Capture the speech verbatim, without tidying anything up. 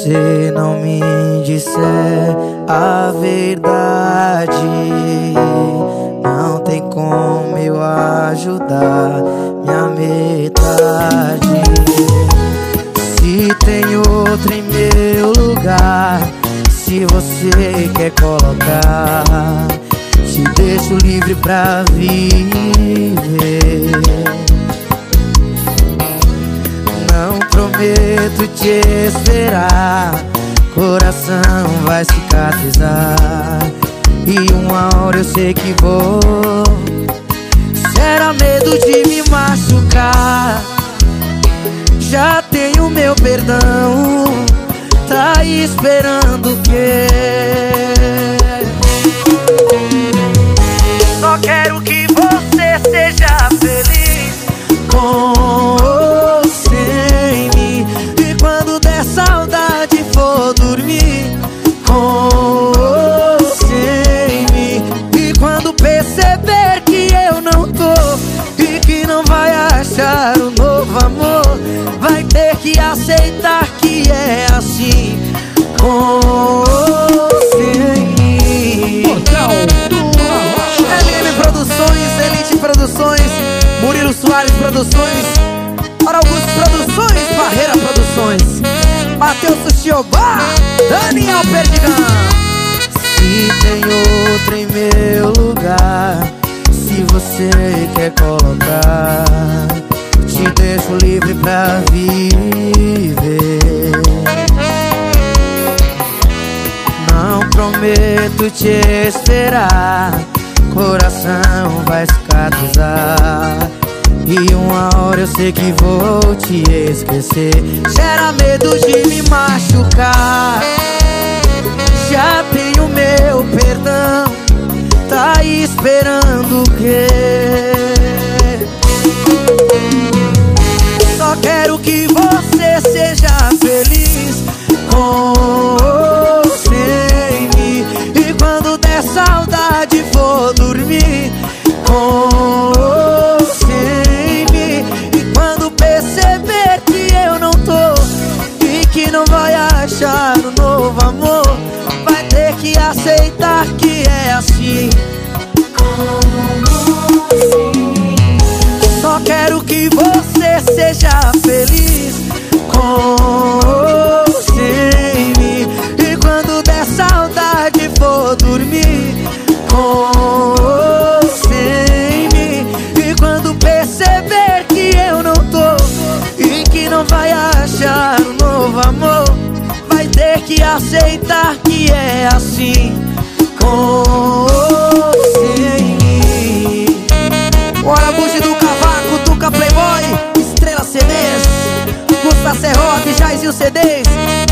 você não me disser a verdade, não tem como eu ajudar minha metade. Se tem outro em meu lugar, se você quer colocar, te deixo livre pra viver. Não prometo te esperar, coração vai cicatrizar, e uma hora eu sei que vou. Será medo de me machucar, já tenho meu perdão, tá esperando o quê? Só quero que você seja feliz com ou sem mim. E quando der saudade for dormir com ou sem mim. E quando perceber que eu não tô e que não vai achar um novo amor, vai ter que aceitar que é assim, com ou sem mim. Portal do Arrocha. L M Produções, Elite Produções, Murilo Soares Produções, Para Augusto Produções, Barreira Produções, Matheus Sushiobá, Daniel Perdigão. Se tem outro em meu lugar, se você quer colocar, te deixo livre pra viver. Não prometo te esperar, coração vai cicatrizar, e uma hora eu sei que vou te esquecer. Gera medo de me machucar, já tenho meu perdão, tá esperando o quê? Só quero que você seja feliz com ou sem mim. E quando der saudade for dormir com ou sem mim. E quando perceber que eu não tô e que não vai achar um novo amor, vai ter que aceitar que é assim. Só quero que você seja feliz com ou sem mim. E quando der saudade for dormir com ou sem mim. E quando perceber que eu não tô e que não vai achar um novo amor, vai ter que aceitar que é assim, com ou sem mim. Bora, Bugi do Cavaco, Tuca Playboy, Estrela C Ds, Gusta Serrote, Jairzinho C Ds,